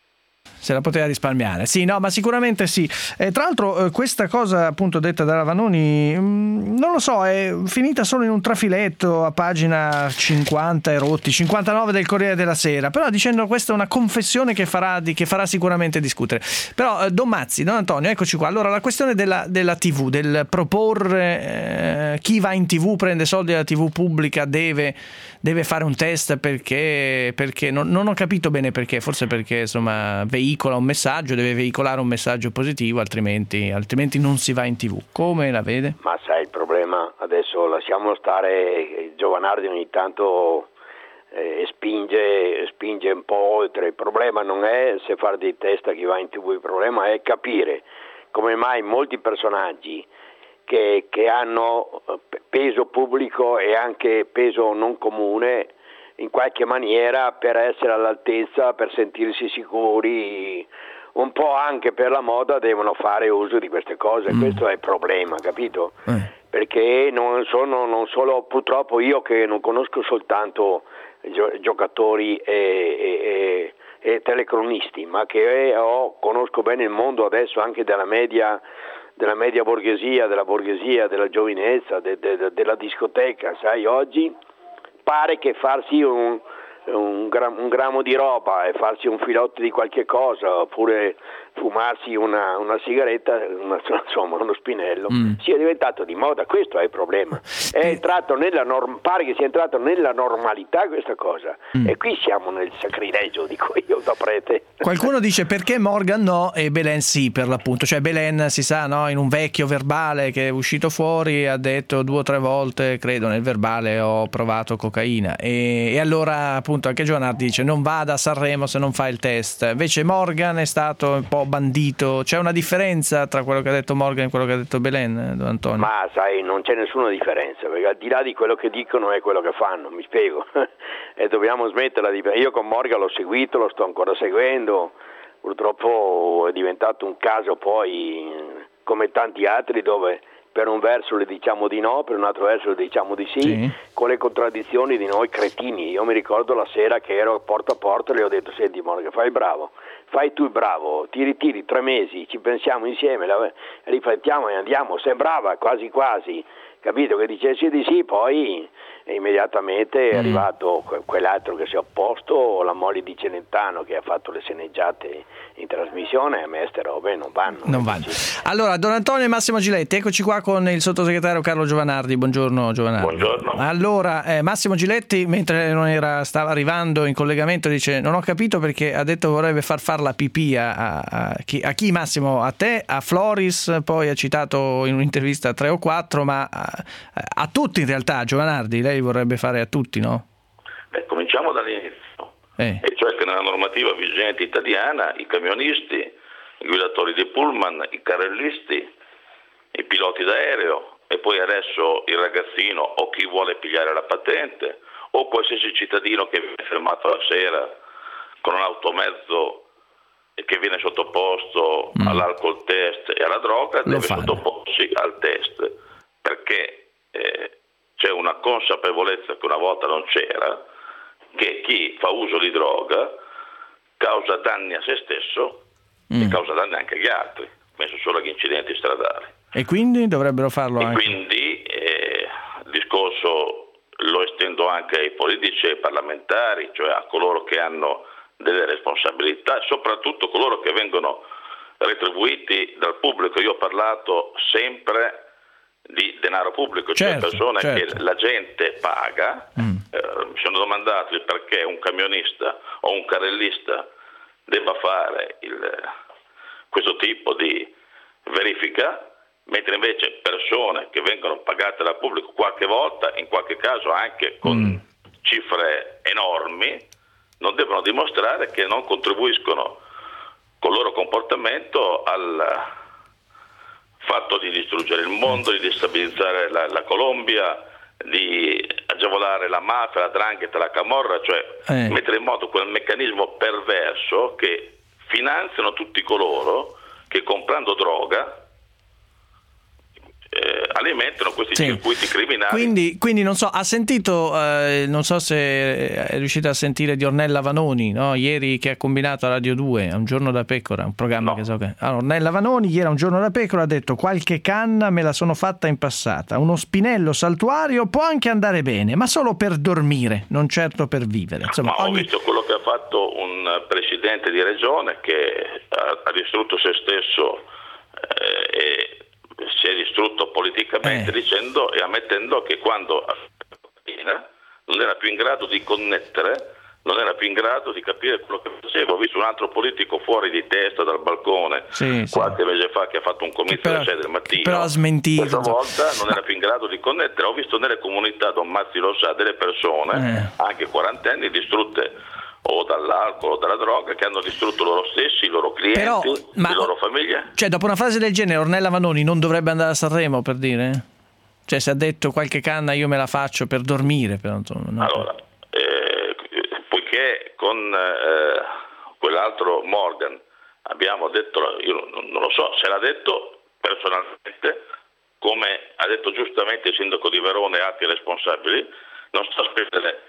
Se la poteva risparmiare, sì, no, ma sicuramente sì. E tra l'altro eh, questa cosa appunto detta dalla Vanoni, mh, non lo so, è finita solo in un trafiletto a pagina cinquanta e rotti, cinquantanove del Corriere della Sera, però dicendo questa è una confessione che farà, di, che farà sicuramente discutere. Però eh, Don Mazzi, Don Antonio, eccoci qua. Allora la questione della, della tivù, del proporre eh, chi va in tivù, prende soldi dalla tivù pubblica, deve, deve fare un test perché, perché non, non ho capito bene perché, forse perché insomma veicola un messaggio, deve veicolare un messaggio positivo, altrimenti, altrimenti non si va in tivù. Come la vede? Ma sai, il problema, adesso lasciamo stare, Giovanardi ogni tanto eh, spinge, spinge un po' oltre, il problema non è se fare dei test a chi va in tivù, il problema è capire come mai molti personaggi che, che hanno peso pubblico e anche peso non comune in qualche maniera per essere all'altezza, per sentirsi sicuri, un po' anche per la moda devono fare uso di queste cose, mm. questo è il problema, capito? Eh. Perché non sono non solo, purtroppo io che non conosco soltanto gio- giocatori e, e, e, e telecronisti, ma che ho, conosco bene il mondo adesso anche della media, della media borghesia, della borghesia, della giovinezza, de, de, de, della discoteca, sai, oggi pare che farsi un, un, gram, un grammo di roba e farsi un filotto di qualche cosa oppure fumarsi una, una sigaretta, una, insomma uno spinello, mm. sia diventato di moda. Questo è il problema. È entrato nella norm- pare che sia entrato nella normalità questa cosa mm. e qui siamo nel sacrilegio, dico io da prete. Qualcuno dice perché Morgan no e Belen sì, per l'appunto, cioè Belen si sa, no, in un vecchio verbale che è uscito fuori ha detto due o tre volte, credo nel verbale, ho provato cocaina e, e allora appunto anche Giovanardi dice non vada a Sanremo se non fa il test. Invece Morgan è stato un po' bandito. C'è una differenza tra quello che ha detto Morgan e quello che ha detto Belen, Don Antonio? Ma sai, non c'è nessuna differenza, perché al di là di quello che dicono è quello che fanno, mi spiego. E dobbiamo smetterla di... Io con Morgan l'ho seguito, lo sto ancora seguendo, purtroppo è diventato un caso poi come tanti altri dove per un verso le diciamo di no, per un altro verso le diciamo di sì, sì, con le contraddizioni di noi cretini. Io mi ricordo la sera che ero porta a porta e le ho detto senti Morgan, fai il bravo, fai tu il bravo, ti ritiri tre mesi, ci pensiamo insieme, la, riflettiamo e andiamo, sei brava, quasi quasi, capito, che dicessi di sì, poi immediatamente è arrivato quell'altro che si è opposto, la Moli di Celentano che ha fatto le sceneggiate in trasmissione, a me ste robe non vanno. Non vanno. Allora, Don Antonio e Massimo Giletti, eccoci qua con il sottosegretario Carlo Giovanardi. Buongiorno Giovanardi. Buongiorno. Allora, eh, Massimo Giletti, mentre non era, stava arrivando in collegamento, dice non ho capito perché ha detto vorrebbe far far la pipì a, a, a, chi, a chi Massimo? A te, a Floris, poi ha citato in un'intervista tre o quattro, ma a, a tutti in realtà, Giovanardi, lei vorrebbe fare a tutti, no? Beh, cominciamo dall'inizio. eh. e cioè che nella normativa vigente italiana i camionisti, i guidatori di pullman, i carrellisti, i piloti d'aereo e poi adesso il ragazzino o chi vuole pigliare la patente o qualsiasi cittadino che viene fermato la sera con un automezzo e che viene sottoposto mm. all'alcol test e alla droga Lo deve fanno. sottoporsi al test, perché eh, c'è una consapevolezza che una volta non c'era, che chi fa uso di droga causa danni a se stesso mm. e causa danni anche agli altri, penso solo agli incidenti stradali. E quindi dovrebbero farlo e anche? Quindi eh, il discorso lo estendo anche ai politici e ai parlamentari, cioè a coloro che hanno delle responsabilità, soprattutto coloro che vengono retribuiti dal pubblico. Io ho parlato sempre di denaro pubblico, certo, cioè persone certo. che la gente paga. Mm. Eh, mi sono domandato il perché un camionista o un carrellista debba fare il, questo tipo di verifica, mentre invece persone che vengono pagate dal pubblico qualche volta, in qualche caso anche con mm. cifre enormi, non devono dimostrare che non contribuiscono col loro comportamento al fatto di distruggere il mondo, di destabilizzare la, la Colombia, di agevolare la mafia, la 'ndrangheta, la camorra, cioè eh. mettere in moto quel meccanismo perverso che finanziano tutti coloro che comprando droga Eh, alimentano questi sì. circuiti criminali. Quindi, quindi non so, ha sentito, eh, non so se è riuscito a sentire di Ornella Vanoni, no? Ieri, che ha combinato a Radio due, a Un giorno da pecora, un programma no. che so che... Allora, Ornella Vanoni ieri a Un giorno da pecora ha detto: qualche canna me la sono fatta in passata, uno spinello saltuario può anche andare bene, ma solo per dormire, non certo per vivere. Insomma, ma ogni... ho visto quello che ha fatto un presidente di regione che ha, ha distrutto se stesso eh, e si è distrutto politicamente eh. dicendo e ammettendo che quando non era più in grado di connettere, non era più in grado di capire quello che faceva. Ho visto un altro politico fuori di testa dal balcone sì, qualche sì. mese fa che ha fatto un comizio alle sei del mattino, però ha smentito. Questa volta non era più in grado di connettere. Ho visto nelle comunità, Don Mazzi lo sa, delle persone, eh. anche quarantenni, distrutte o dall'alcol o dalla droga, che hanno distrutto loro stessi, i loro clienti, Però, ma, le loro famiglie. Cioè, dopo una frase del genere, Ornella Vanoni non dovrebbe andare a Sanremo, per dire? Cioè, se ha detto qualche canna io me la faccio per dormire. Per, no, allora, eh, poiché con eh, quell'altro Morgan abbiamo detto, io non, non lo so se l'ha detto personalmente, come ha detto giustamente il sindaco di Verona e altri responsabili, non sto a spendere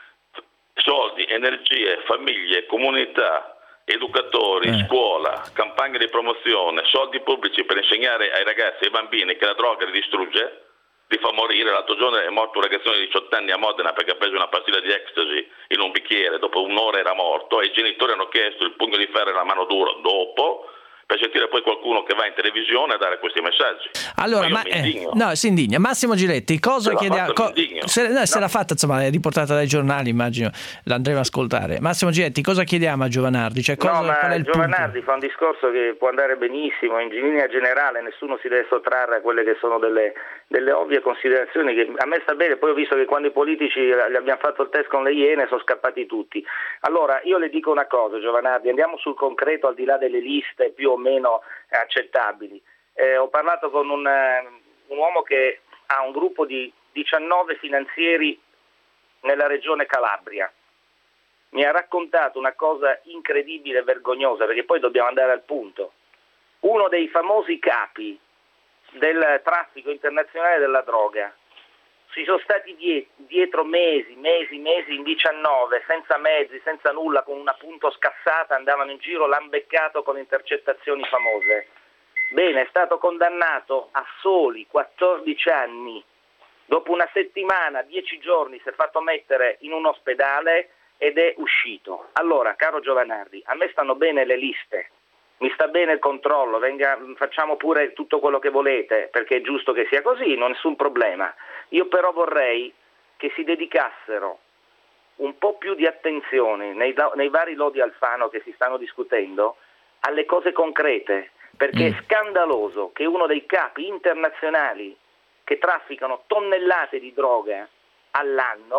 soldi, energie, famiglie, comunità, educatori, eh. scuola, campagne di promozione, soldi pubblici per insegnare ai ragazzi e ai bambini che la droga li distrugge, li fa morire. L'altro giorno è morto un ragazzino di diciotto anni a Modena perché ha preso una pastiglia di ecstasy in un bicchiere, dopo un'ora era morto e i genitori hanno chiesto il pugno di ferro e la mano dura dopo, per sentire poi qualcuno che va in televisione a dare questi messaggi. Allora, ma, eh, no, si indigna. Massimo Giletti, cosa se chiediamo? Co- se, no, no. se l'ha fatta, insomma, è riportata dai giornali, immagino, l'andremo a ascoltare. Massimo Giletti, cosa chiediamo a Giovanardi? Cioè, cosa, no, ma qual è il Giovanardi punto? fa un discorso che può andare benissimo, in linea generale nessuno si deve sottrarre a quelle che sono delle, delle ovvie considerazioni che a me sta bene. Poi ho visto che quando i politici gli abbiamo fatto il test con le Iene sono scappati tutti. Allora, io le dico una cosa, Giovanardi, andiamo sul concreto, al di là delle liste più o meno accettabili. Eh, ho parlato con un, un uomo che ha un gruppo di diciannove finanzieri nella regione Calabria. Mi ha raccontato una cosa incredibile e vergognosa, perché poi dobbiamo andare al punto. Uno dei famosi capi del traffico internazionale della droga si sono stati die- dietro mesi, mesi, mesi in diciannove, senza mezzi, senza nulla, con una punto scassata, andavano in giro, l'han beccato con intercettazioni famose. Bene, è stato condannato a soli quattordici anni. Dopo una settimana, dieci giorni, si è fatto mettere in un ospedale ed è uscito. Allora, caro Giovanardi, a me stanno bene le liste, mi sta bene il controllo, venga, facciamo pure tutto quello che volete, perché è giusto che sia così, non nessun problema. Io però vorrei che si dedicassero un po' più di attenzione nei, nei vari lodi Alfano che si stanno discutendo alle cose concrete, perché mm. è scandaloso che uno dei capi internazionali che trafficano tonnellate di droga all'anno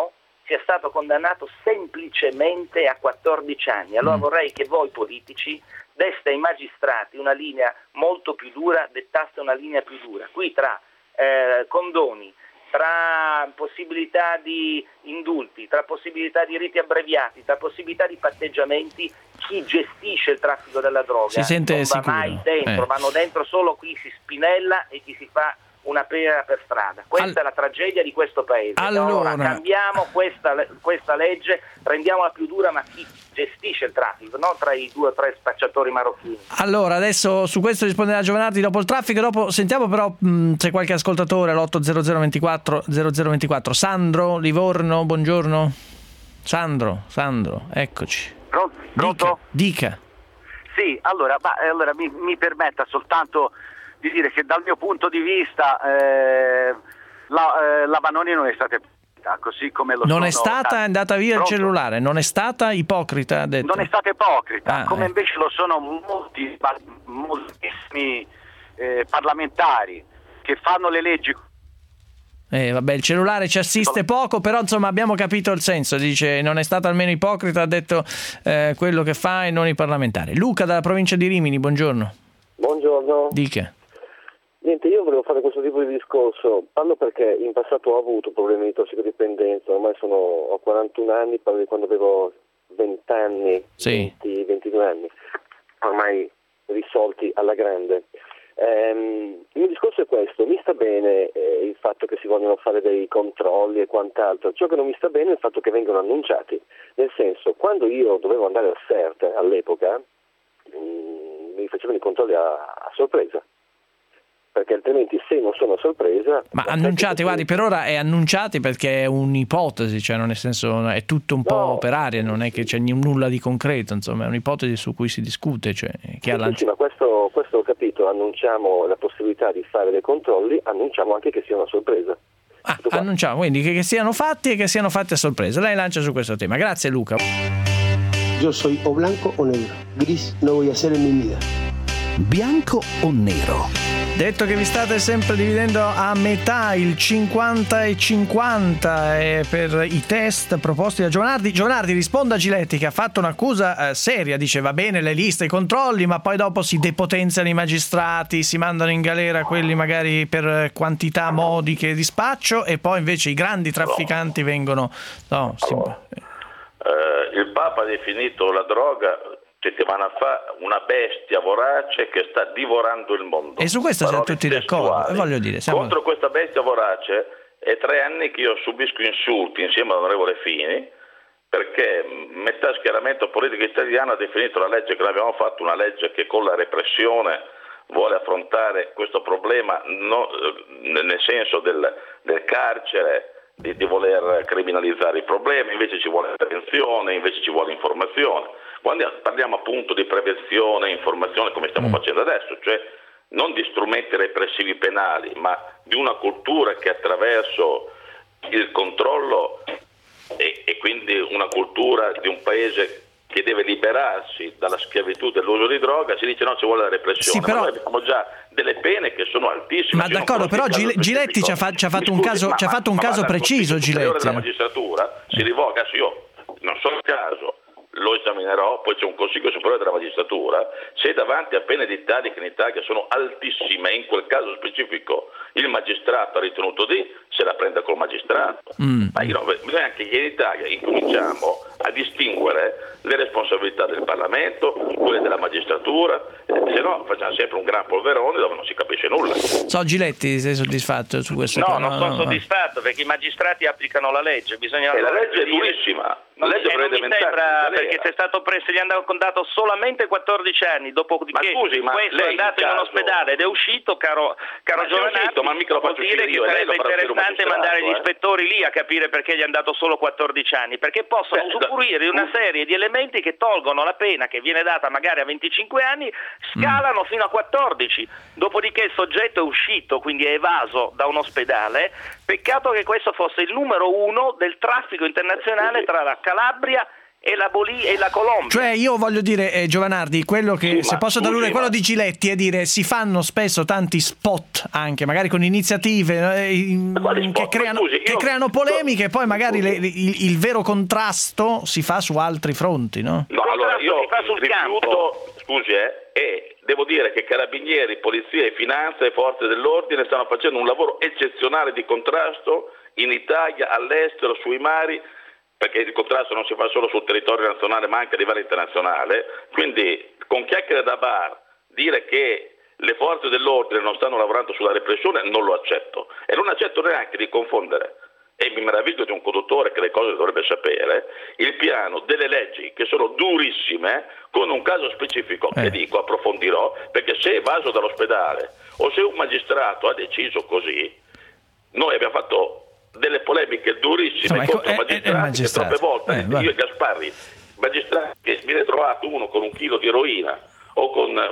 sia stato condannato semplicemente a quattordici anni. Allora mm. vorrei che voi politici deste ai magistrati una linea molto più dura, dettaste una linea più dura. Qui tra eh, condoni, tra possibilità di indulti, tra possibilità di riti abbreviati, tra possibilità di patteggiamenti, chi gestisce il traffico della droga si sente non va sicuro. mai dentro, eh. vanno dentro solo chi si spinella e chi si fa una pera per strada. Questa All... è la tragedia di questo paese. Allora, allora cambiamo questa, questa legge, rendiamola più dura, ma chi gestisce il traffico, non tra i due o tre spacciatori marocchini. Allora, adesso su questo risponderà Giovanardi dopo il traffico. Dopo sentiamo però mh, c'è qualche ascoltatore all'otto zero zero ventiquattro zero zero ventiquattro. Sandro, Livorno, buongiorno. Sandro, Sandro, eccoci. Pronto? Dica. Sì, allora, ma, allora mi, mi permetta soltanto di dire che dal mio punto di vista eh, la, eh, la Vanoni non è stata ipocrita, così come lo non sono è stata tanti. è andata via Pronto? il cellulare, non è stata ipocrita, ha detto. Non è stata ipocrita, ah, come eh. invece lo sono molti, moltissimi eh, parlamentari che fanno le leggi. Eh, vabbè, il cellulare ci assiste poco, però insomma abbiamo capito il senso. Dice non è stata almeno ipocrita, ha detto eh, quello che fa e non i parlamentari. Luca dalla provincia di Rimini, buongiorno. Buongiorno. Dica. Niente, io volevo fare questo tipo di discorso, parlo perché in passato ho avuto problemi di tossicodipendenza, ormai sono, ho quarantuno anni, parlo di quando avevo venti anni, sì. venti, ventidue anni, ormai risolti alla grande. Ehm, il mio discorso è questo, mi sta bene eh, il fatto che si vogliono fare dei controlli e quant'altro, ciò che non mi sta bene è il fatto che vengono annunciati, nel senso, quando io dovevo andare al C E R T all'epoca, mh, mi facevano i controlli a, a sorpresa, perché altrimenti se non sono a sorpresa... Ma annunciati, guardi, per ora è annunciati perché è un'ipotesi, cioè nel senso è tutto un po' no. per aria, non è che c'è nulla di concreto, insomma è un'ipotesi su cui si discute. Cioè, che ha sì, lanciato... sì, ma questo, questo ho capito, annunciamo la possibilità di fare dei controlli, annunciamo anche che sia una sorpresa. Ah, annunciamo quindi che, che siano fatti e che siano fatti a sorpresa. Lei lancia su questo tema. Grazie Luca. Yo soy o blanco o negro, gris no voy a ser en mi vida. Bianco o nero? Detto che vi state sempre dividendo a metà, il cinquanta e cinquanta eh, per i test proposti da Giovanardi. Giovanardi risponde a Giletti che ha fatto un'accusa eh, seria, dice va bene le liste, i controlli, ma poi dopo si depotenziano i magistrati, si mandano in galera quelli magari per quantità modiche di spaccio e poi invece i grandi trafficanti vengono... No, si... eh, il Papa ha definito la droga... settimana fa una bestia vorace che sta divorando il mondo. E su questo siamo tutti d'accordo. E voglio dire, siamo... Contro questa bestia vorace è tre anni che io subisco insulti insieme all'onorevole Fini perché metà schieramento politico italiano ha definito la legge che l'abbiamo fatto una legge che con la repressione vuole affrontare questo problema no, nel senso del, del carcere, di, di voler criminalizzare i problemi, invece ci vuole prevenzione, invece ci vuole informazione. Quando parliamo appunto di prevenzione e informazione come stiamo mm. facendo adesso, cioè non di strumenti repressivi penali, ma di una cultura che attraverso il controllo e, e quindi una cultura di un paese che deve liberarsi dalla schiavitù dell'uso di droga, si dice no, ci vuole la repressione. Sì, però... ma noi abbiamo già delle pene che sono altissime. Ma d'accordo, però Gile- Giletti ci ha, fa- ci ha fatto un scusi, caso, ma, ci ha fatto un ma, caso ma preciso, Giletti. della magistratura si rivoca, adesso io non so il caso, lo esaminerò, poi c'è un Consiglio Superiore della Magistratura, se davanti a pene edittali che in Italia sono altissime, in quel caso specifico il magistrato ha ritenuto di, se la prende col magistrato. Mm. Ma io, bisogna anche che in Italia incominciamo a distinguere le responsabilità del Parlamento, quelle della magistratura, se no facciamo sempre un gran polverone dove non si capisce nulla. So Giletti, sei soddisfatto su questo? No, caso? non sono no, soddisfatto perché i magistrati applicano la legge, bisogna... E la legge è durissima. La legge non mi sembra perché sei stato preso, gli hanno dato solamente quattordici anni, dopodiché ma scusi, ma questo lei è andato in, in in caso... ospedale ed è uscito, caro, caro ma Giovanardi, ma mica lo vuol faccio dire che io, sarebbe interessante mandare gli eh? ispettori lì a capire perché gli hanno dato solo quattordici anni, perché possono Beh, usufruire di una serie di elementi che tolgono la pena che viene data magari a venticinque anni, scalano mm. fino a quattordici, dopodiché il soggetto è uscito, quindi è evaso da un ospedale. Peccato che questo fosse il numero uno del traffico internazionale tra la Calabria e la Bolivia e la Colombia. Cioè io voglio dire, eh, Giovanardi, quello che, Sì, se ma posso scusi, tradurre quello ma- di Giletti, è dire si fanno spesso tanti spot anche, magari con iniziative eh, in- quali spot? che, creano, Scusi, che io- creano polemiche e poi magari le- il, il vero contrasto si fa su altri fronti, no? No, allora io si fa sul rifiuto, scusi, eh, e devo dire che Carabinieri, Polizia e Finanza e Forze dell'Ordine stanno facendo un lavoro eccezionale di contrasto in Italia, all'estero, sui mari, perché il contrasto non si fa solo sul territorio nazionale ma anche a livello internazionale. Quindi con chiacchiere da bar dire che le forze dell'ordine non stanno lavorando sulla repressione non lo accetto, e non accetto neanche di confondere, e mi meraviglio di un conduttore che le cose dovrebbe sapere, il piano delle leggi che sono durissime con un caso specifico eh. che dico approfondirò, perché se è evaso dall'ospedale o se un magistrato ha deciso così, noi abbiamo fatto delle polemiche durissime Insomma, contro è- è- magistrati, è il magistrato. che troppe volte Eh, va. io e Gasparri, magistrati, che viene trovato uno con un chilo di eroina o con un,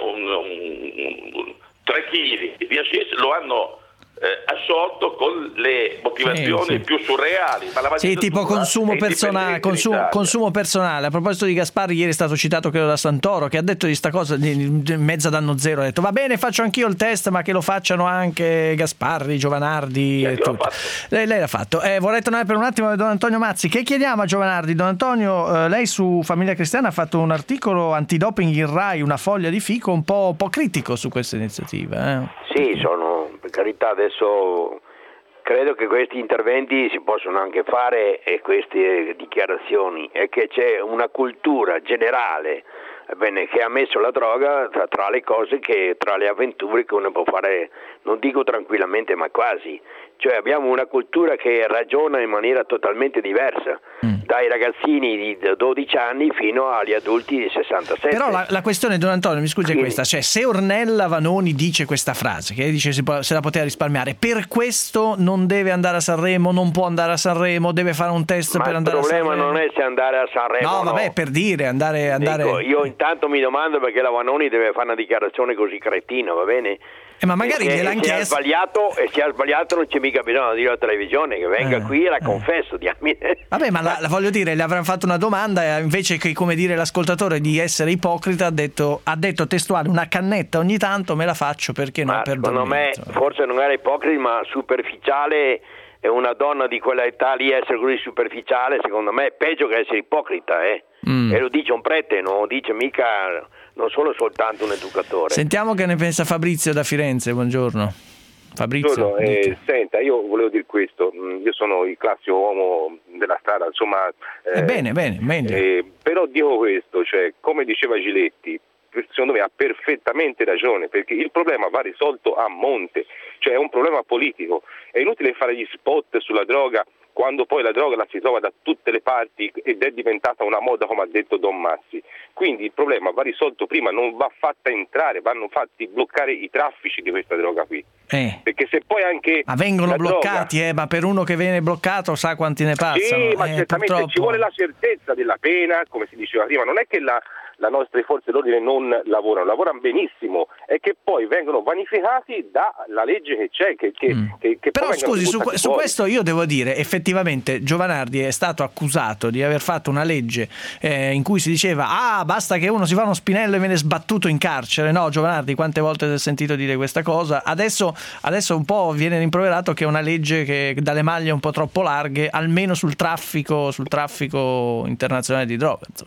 un, un, tre chili di hashish, lo hanno eh, assolto con le motivazioni Sì, sì. più surreali. Ma la Sì, tipo magistratura consumo è personale, indipendente in consumo, Italia. consumo personale. A proposito di Gasparri, ieri è stato citato credo da Santoro, che ha detto di sta cosa di, di mezza danno zero, ha detto va bene, faccio anch'io il test, ma che lo facciano anche Gasparri, Giovanardi Chi è e che l'ha tutto. fatto? Lei, lei l'ha fatto. Eh, vorrei tornare per un attimo a Don Antonio Mazzi. Che chiediamo a Giovanardi? Don Antonio, eh, lei su Famiglia Cristiana ha fatto un articolo antidoping in Rai, una foglia di fico un po', un po' critico su questa iniziativa. Eh? Sì, sono, per carità, adesso credo che questi interventi si possono anche fare, e queste dichiarazioni, è che c'è una cultura generale, bene, che ha messo la droga tra, tra le cose, che tra le avventure che uno può fare, non dico tranquillamente, ma quasi. Cioè abbiamo una cultura che ragiona in maniera totalmente diversa, mm. dai ragazzini di dodici anni fino agli adulti di sessantasette. Però la, la questione, Don Antonio, mi scusi, è questa, cioè se Ornella Vanoni dice questa frase, che dice si può, se la poteva risparmiare, per questo non deve andare a Sanremo, non può andare a Sanremo, deve fare un test ma per andare a Sanremo? Il problema non è se andare a Sanremo. No, vabbè, no. per dire, andare... andare... Dico, io intanto mi domando perché la Vanoni deve fare una dichiarazione così cretina, va bene? Eh, ma magari e, gliel'han e se ha chiesto. sbagliato, e se ha sbagliato non c'è mica bisogno di dire alla televisione che venga Eh, qui e la eh. confesso, diamine. Vabbè, ma la, la voglio dire, le avranno fatto una domanda e invece che, come dire, l'ascoltatore di essere ipocrita ha detto, ha detto testuale, una cannetta ogni tanto me la faccio, perché no? Ma Per secondo me dormire. forse non era ipocrita, ma superficiale. E una donna di quella età lì essere così superficiale, secondo me è peggio che essere ipocrita, eh. Mm. E lo dice un prete, non lo dice mica, non solo soltanto un educatore. Sentiamo che ne pensa Fabrizio da Firenze, buongiorno. Fabrizio, Buongiorno, eh, dica. senta, io volevo dire questo, io sono il classico uomo della strada, insomma... Eh, Eh, bene, bene, meglio. eh, però dico questo, cioè, come diceva Giletti, secondo me ha perfettamente ragione, perché il problema va risolto a monte, cioè è un problema politico. È inutile fare gli spot sulla droga quando poi la droga la si trova da tutte le parti ed è diventata una moda, come ha detto Don Massi. Quindi il problema va risolto prima, non va fatta entrare, vanno fatti bloccare i traffici di questa droga qui. Eh. Perché se poi anche Ma vengono la bloccati, droga... eh, ma per uno che viene bloccato sa quanti ne passano. Sì, ma eh, certamente purtroppo... ci vuole la certezza della pena, come si diceva prima, non è che la, la nostre forze dell'ordine non lavorano, lavorano benissimo, è che poi vengono vanificati dalla legge che c'è, che, che, Mm. che, che Però poi vengono scusi, su, buttati su fuori. questo io devo dire, effettivamente Giovanardi è stato accusato di aver fatto una legge eh, in cui si diceva ah, basta che uno si fa uno spinello e viene sbattuto in carcere. No, Giovanardi, quante volte si è sentito dire questa cosa? Adesso, adesso un po' viene rimproverato che è una legge che dà le maglie un po' troppo larghe, almeno sul traffico, sul traffico internazionale di droga, insomma.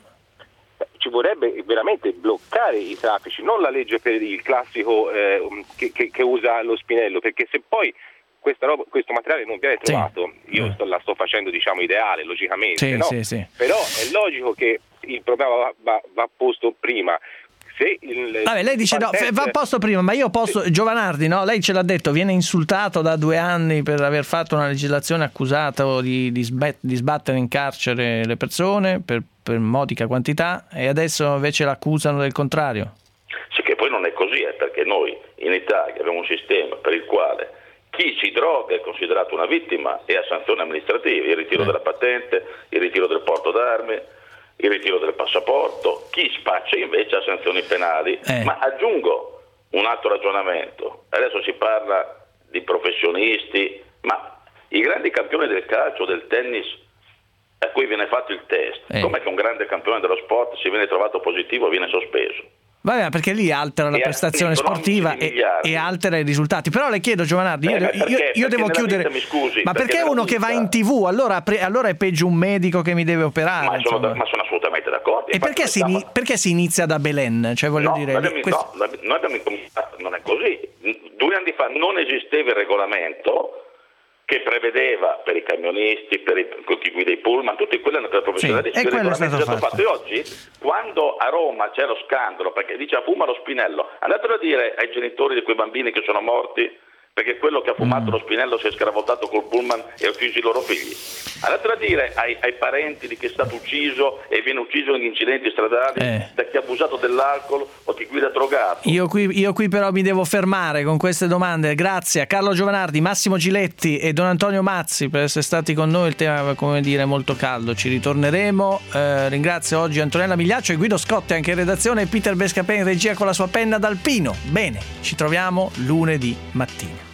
Ci vorrebbe veramente bloccare i traffici, non la legge per il classico eh, che, che, che usa lo spinello, perché se poi questa roba, questo materiale non viene trovato, sì. io sto, la sto facendo diciamo ideale, logicamente, sì, no? sì, sì. Però è logico che il problema va, va, va posto prima. Se il, Vabbè, lei dice no, va a posto prima, ma io posso, sì. Giovanardi, no? Lei ce l'ha detto, viene insultato da due anni per aver fatto una legislazione, accusato di, di, sbat, di sbattere in carcere le persone per, per modica quantità, e adesso invece l'accusano del contrario. Sì, che poi non è così, eh, perché noi in Italia abbiamo un sistema per il quale chi si droga è considerato una vittima e ha sanzioni amministrative, il ritiro eh. della patente, il ritiro del porto d'armi, il ritiro del passaporto. Chi spaccia invece ha sanzioni penali. Eh. Ma aggiungo un altro ragionamento, adesso si parla di professionisti, ma i grandi campioni del calcio, del tennis, a cui viene fatto il test, eh. com'è che un grande campione dello sport, se viene trovato positivo, viene sospeso? Vabbè, perché lì altera la e prestazione sportiva e, e altera i risultati. Però le chiedo, Giovanardi, io, perché, io, io devo chiudere. Vita, scusi, ma perché, perché uno che va in tivù, allora, allora è peggio un medico che mi deve operare? Ma sono, da, ma sono assolutamente d'accordo. E perché si, stiamo... perché si inizia da Belen? Cioè, voglio no, dire, noi abbiamo, questo... no, noi abbiamo incominciato, non è così. Due anni fa non esisteva il regolamento che prevedeva per i camionisti, per i, chi guida i pullman, tutti quelli hanno professionali, sì, e quello è stato fatto. fatto. E oggi, quando a Roma c'è lo scandalo perché dice fuma lo spinello, andatelo a dire ai genitori di quei bambini che sono morti perché quello che ha fumato mm. lo spinello si è scaravoltato col pullman e ha ucciso i loro figli. Andatelo a dire ai, ai parenti di chi è stato ucciso e viene ucciso in incidenti stradali eh. da chi ha abusato dell'alcol o chi guida drogato. Io qui, io qui però mi devo fermare con queste domande. Grazie a Carlo Giovanardi, Massimo Giletti e Don Antonio Mazzi per essere stati con noi. Il tema, come dire, è molto caldo. Ci ritorneremo. Eh, ringrazio oggi Antonella Migliaccio e Guido Scotti anche in redazione e Peter Bescapè in regia con la sua penna d'alpino. Bene, ci troviamo lunedì mattina.